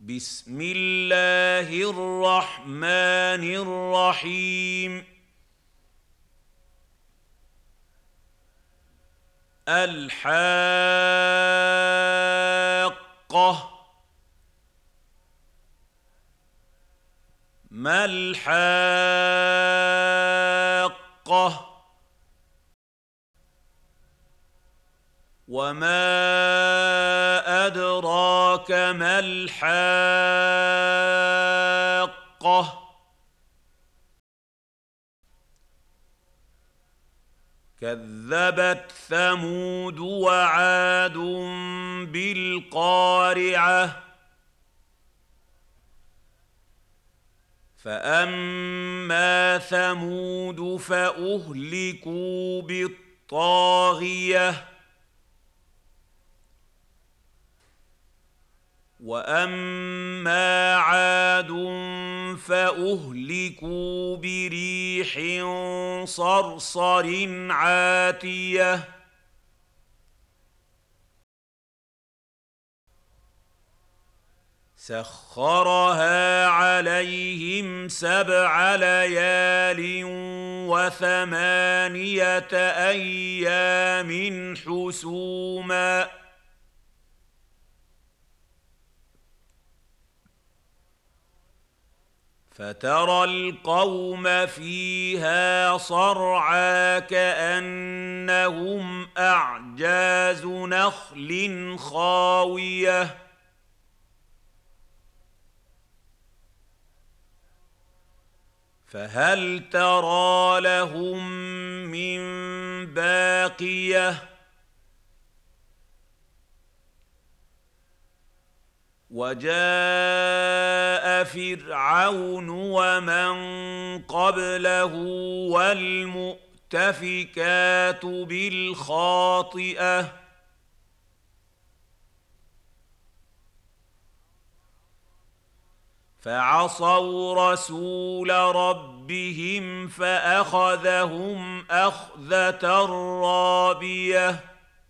بسم الله الرحمن الرحيم. الحاقة. ما الحاقة؟ وما أدراك ما الحاقة؟ كذبت ثمود وعاد بالقارعة. فأما ثمود فأهلكوا بالطاغية. وأما عاد فأهلكوا بريح صرصر عاتية. سخرها عليهم 7 ليال و8 أيام حسوما. فترى القوم فيها صرعى كأنهم أعجاز نخل خاوية. فهل ترى لهم من باقية؟ وجاء فرعون ومن قبله والمؤتفكات بالخاطئة. فعصوا رسول ربهم فأخذهم أخذة رابية.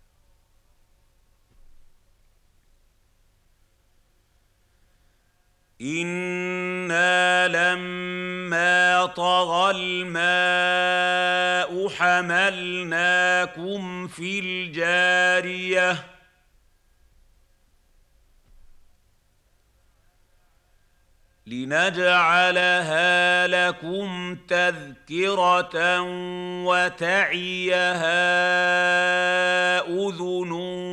إنا لما طغى الماء حملناكم في الجارية. لنجعلها لكم تذكرة وتعيها أذن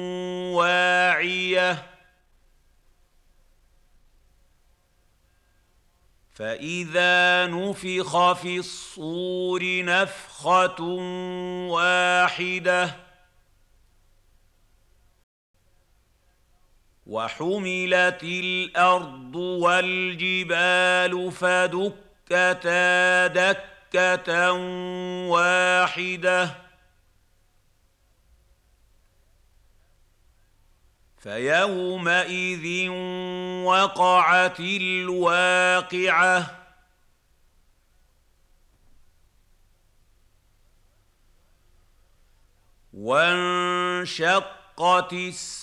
واعية. فإذا نفخ في الصور نفخة واحدة. وحملت الأرض والجبال فدكتا دكة واحدة. فيومئذ وقعت الواقعة. وانشقت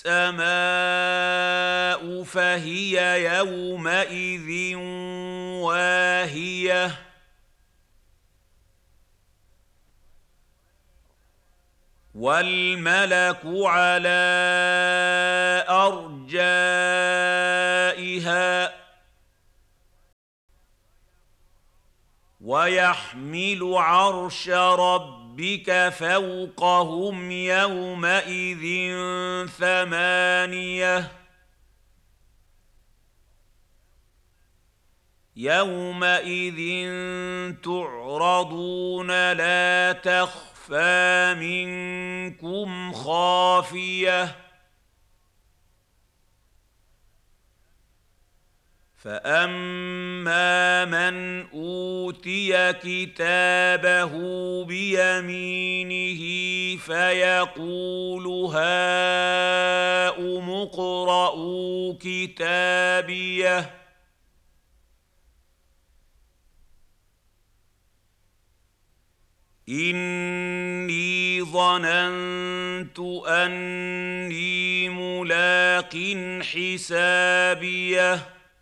السماء فهي يومئذ واهية. والملك على أرجائها. ويحمل عرش ربك فوقهم يومئذ 8. يومئذ تعرضون لا تخفى منكم خافية. فأما من أوتي كتابه بيمينه فيقول هاؤم اقرءوا كتابيه. إني ظننت أني ملاق حسابيه.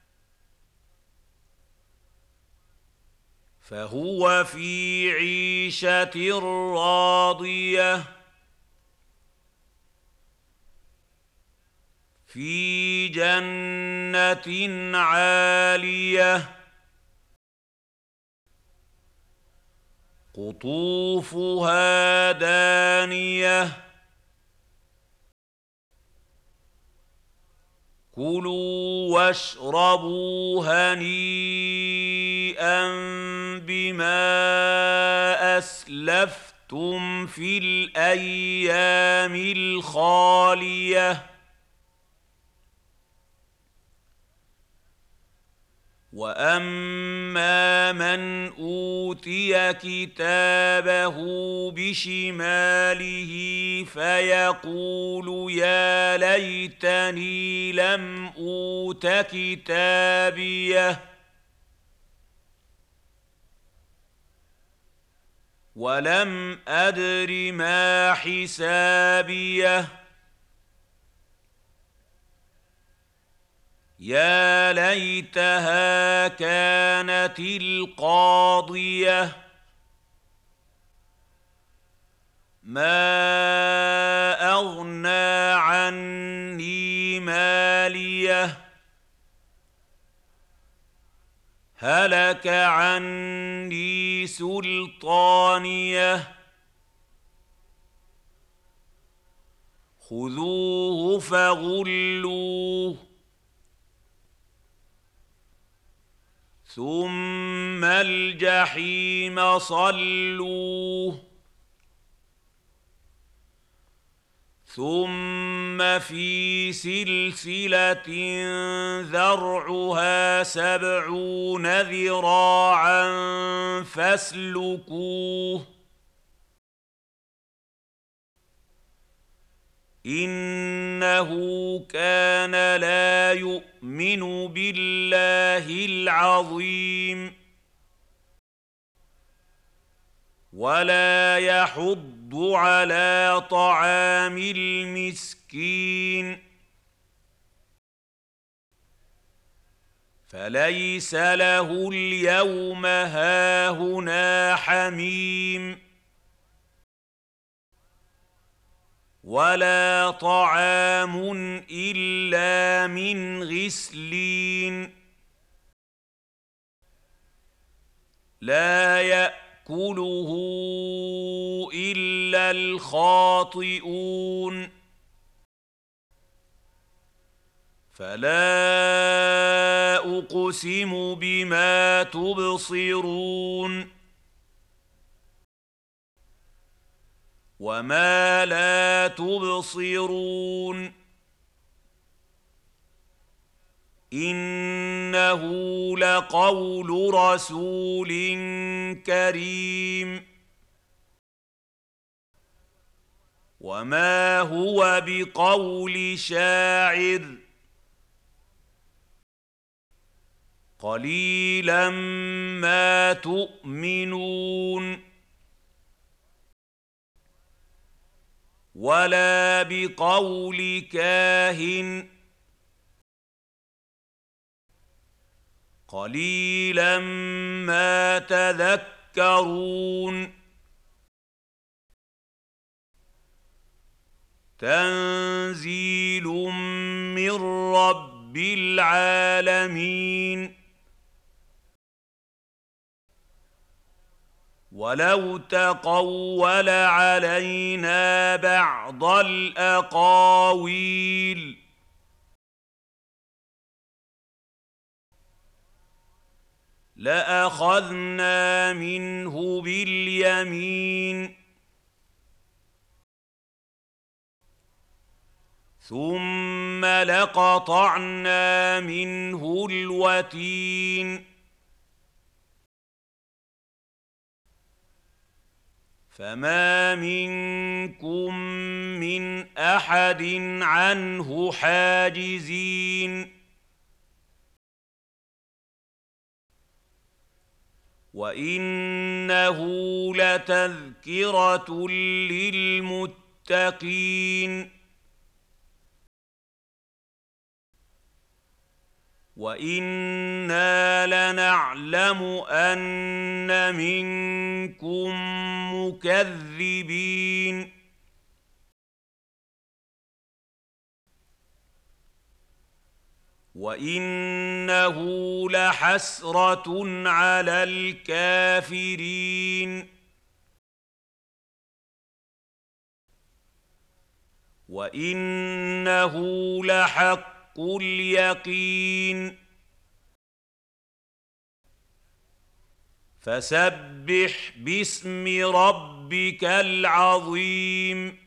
فهو في عيشة راضية في جنة عالية قطوفها دانية كلوا واشربوا هنيئا بما أسلفتم في الأيام الخالية وأما من أوتي كتابه بشماله فيقول يا ليتني لم أوت كتابيه ولم أدر ما حسابيه يا ليتها كانت القاضية ما أغنى عني ماليه هلك عني سلطانيه خذوه فغلوه ثم الجحيم صلوه ثم في سلسلة ذرعها 70 ذراعا فاسلكوه إنه كان لا يؤمن بالله العظيم ولا يحض على طعام المسكين فليس له اليوم هاهنا حميم ولا طعام إلا من غسلين لا يأكله إلا الخاطئون فلا أقسم بما تبصرون وما لا تبصرون إنه لقول رسول كريم وما هو بقول شاعر قليلا ما تؤمنون ولا بقول كاهن قليلا ما تذكرون تنزيل من رب العالمين ولو تقول علينا بعض الأقاويل لأخذنا منه باليمين ثم لقطعنا منه الوتين فما منكم من أحد عنه حاجزين وإنه لتذكرة للمتقين وإنا لنعلم أن منكم مكذبين وإنه لحسرة على الكافرين وإنه لحق اليقين فسبح باسم ربك العظيم